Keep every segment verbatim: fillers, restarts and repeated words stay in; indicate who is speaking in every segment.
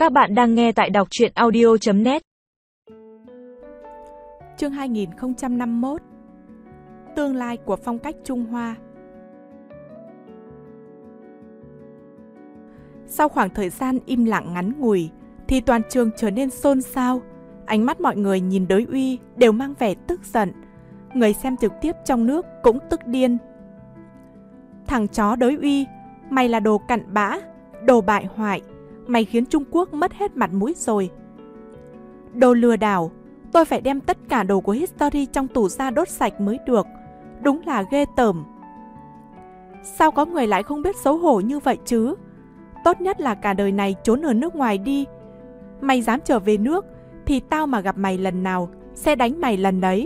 Speaker 1: Các bạn đang nghe tại đọc truyện audio chấm net.
Speaker 2: Chương hai nghìn không trăm năm mươi mốt. Tương lai của phong cách Trung Hoa. Sau khoảng thời gian im lặng ngắn ngủi thì toàn trường trở nên xôn xao. Ánh mắt mọi người nhìn Đới Uy đều mang vẻ tức giận. Người xem trực tiếp trong nước cũng tức điên. Thằng chó Đới Uy, mày là đồ cặn bã, đồ bại hoại. Mày khiến Trung Quốc mất hết mặt mũi rồi. Đồ lừa đảo, tôi phải đem tất cả đồ của History trong tủ ra đốt sạch mới được. Đúng là ghê tởm. Sao có người lại không biết xấu hổ như vậy chứ? Tốt nhất là cả đời này trốn ở nước ngoài đi. Mày dám trở về nước thì tao mà gặp mày lần nào sẽ đánh mày lần đấy.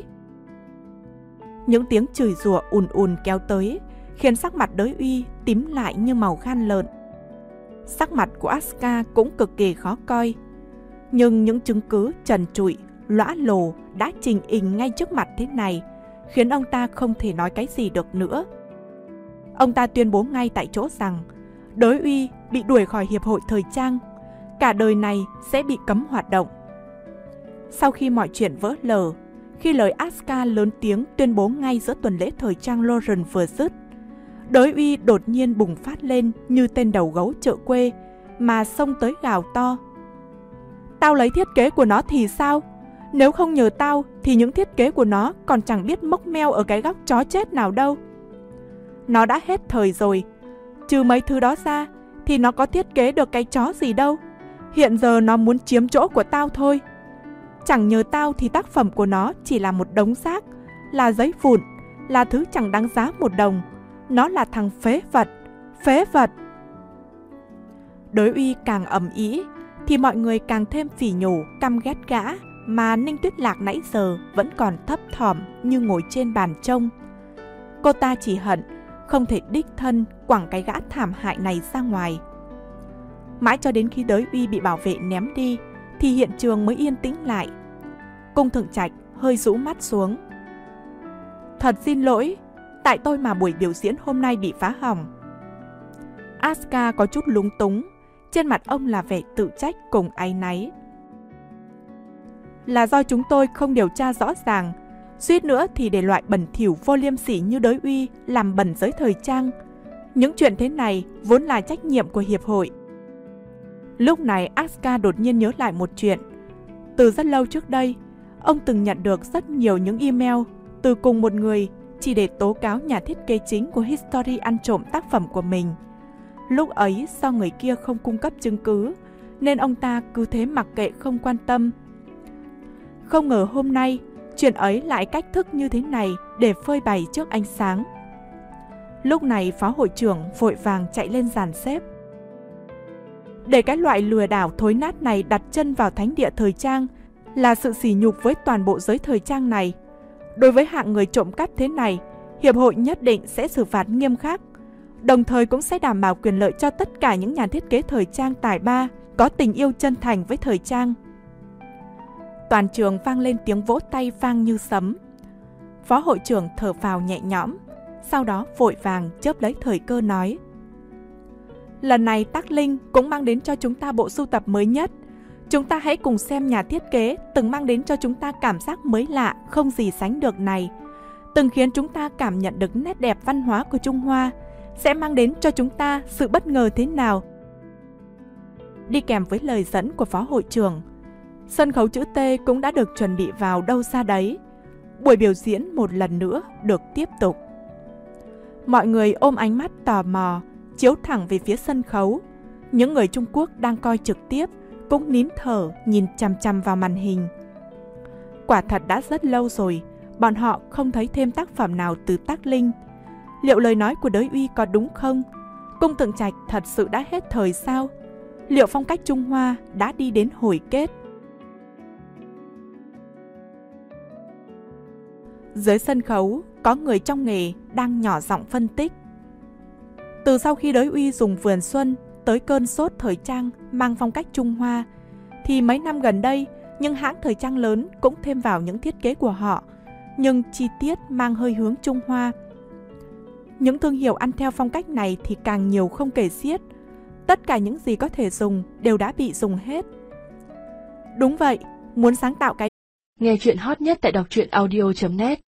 Speaker 2: Những tiếng chửi rủa ùn ùn kéo tới, khiến sắc mặt Đới Uy tím lại như màu gan lợn. Sắc mặt của Asuka cũng cực kỳ khó coi. Nhưng những chứng cứ trần trụi, lõa lồ đã trình hình ngay trước mặt thế này, khiến ông ta không thể nói cái gì được nữa. Ông ta tuyên bố ngay tại chỗ rằng Đới Uy bị đuổi khỏi Hiệp hội Thời trang, cả đời này sẽ bị cấm hoạt động. Sau khi mọi chuyện vỡ lở, khi lời Asuka lớn tiếng tuyên bố ngay giữa tuần lễ thời trang Lauren vừa dứt, Đới Uy đột nhiên bùng phát lên như tên đầu gấu chợ quê mà xông tới gào to. Tao lấy thiết kế của nó thì sao? Nếu không nhờ tao thì những thiết kế của nó còn chẳng biết mốc meo ở cái góc chó chết nào đâu. Nó đã hết thời rồi. Trừ mấy thứ đó ra thì nó có thiết kế được cái chó gì đâu. Hiện giờ nó muốn chiếm chỗ của tao thôi. Chẳng nhờ tao thì tác phẩm của nó chỉ là một đống rác, là giấy vụn, là thứ chẳng đáng giá một đồng. Nó là thằng phế vật, phế vật. Đới Uy càng ầm ĩ thì mọi người càng thêm phỉ nhổ, căm ghét gã mà Ninh Tuyết Lạc nãy giờ vẫn còn thấp thỏm như ngồi trên bàn trông. Cô ta chỉ hận không thể đích thân quẳng cái gã thảm hại này ra ngoài. Mãi cho đến khi Đới Uy bị bảo vệ ném đi thì hiện trường mới yên tĩnh lại. Cung Thượng Trạch hơi rũ mắt xuống. Thật xin lỗi, tại tôi mà buổi biểu diễn hôm nay bị phá hỏng. Asuka có chút lúng túng, trên mặt ông là vẻ tự trách cùng áy náy. Là do chúng tôi không điều tra rõ ràng, suýt nữa thì để loại bẩn thỉu vô liêm sỉ như Đới Uy làm bẩn giới thời trang. Những chuyện thế này vốn là trách nhiệm của hiệp hội. Lúc này Asuka đột nhiên nhớ lại một chuyện. Từ rất lâu trước đây, ông từng nhận được rất nhiều những email từ cùng một người chỉ để tố cáo nhà thiết kế chính của History ăn trộm tác phẩm của mình. Lúc ấy do người kia không cung cấp chứng cứ nên ông ta cứ thế mặc kệ không quan tâm. Không ngờ hôm nay chuyện ấy lại cách thức như thế này để phơi bày trước ánh sáng. Lúc này phó hội trưởng vội vàng chạy lên dàn xếp. Để cái loại lừa đảo thối nát này đặt chân vào thánh địa thời trang là sự sỉ nhục với toàn bộ giới thời trang này. Đối với hạng người trộm cắp thế này, hiệp hội nhất định sẽ xử phạt nghiêm khắc, đồng thời cũng sẽ đảm bảo quyền lợi cho tất cả những nhà thiết kế thời trang tài ba có tình yêu chân thành với thời trang. Toàn trường vang lên tiếng vỗ tay vang như sấm. Phó hội trưởng thở phào nhẹ nhõm, sau đó vội vàng chớp lấy thời cơ nói. Lần này Tắc Linh cũng mang đến cho chúng ta bộ sưu tập mới nhất. Chúng ta hãy cùng xem nhà thiết kế từng mang đến cho chúng ta cảm giác mới lạ không gì sánh được này, từng khiến chúng ta cảm nhận được nét đẹp văn hóa của Trung Hoa, sẽ mang đến cho chúng ta sự bất ngờ thế nào. Đi kèm với lời dẫn của phó hội trưởng, sân khấu chữ T cũng đã được chuẩn bị vào đâu ra đấy. Buổi biểu diễn một lần nữa được tiếp tục. Mọi người ôm ánh mắt tò mò chiếu thẳng về phía sân khấu. Những người Trung Quốc đang coi trực tiếp cũng nín thở nhìn chằm chằm vào màn hình. Quả thật đã rất lâu rồi bọn họ không thấy thêm tác phẩm nào từ Tắc Linh. Liệu lời nói của Đới Uy có đúng không? Cung Thượng Trạch thật sự đã hết thời sao? Liệu phong cách Trung Hoa đã đi đến hồi kết? Dưới sân khấu có người trong nghề đang nhỏ giọng phân tích. Từ sau khi Đới Uy dùng vườn xuân tới cơn sốt thời trang mang phong cách Trung Hoa, thì mấy năm gần đây những hãng thời trang lớn cũng thêm vào những thiết kế của họ, nhưng chi tiết mang hơi hướng Trung Hoa. Những thương hiệu ăn theo phong cách này thì càng nhiều không kể xiết. Tất cả những gì có thể dùng đều đã bị dùng hết. Đúng vậy, muốn sáng tạo cái
Speaker 3: Nghe chuyện hot nhất tại đọc truyện audio chấm net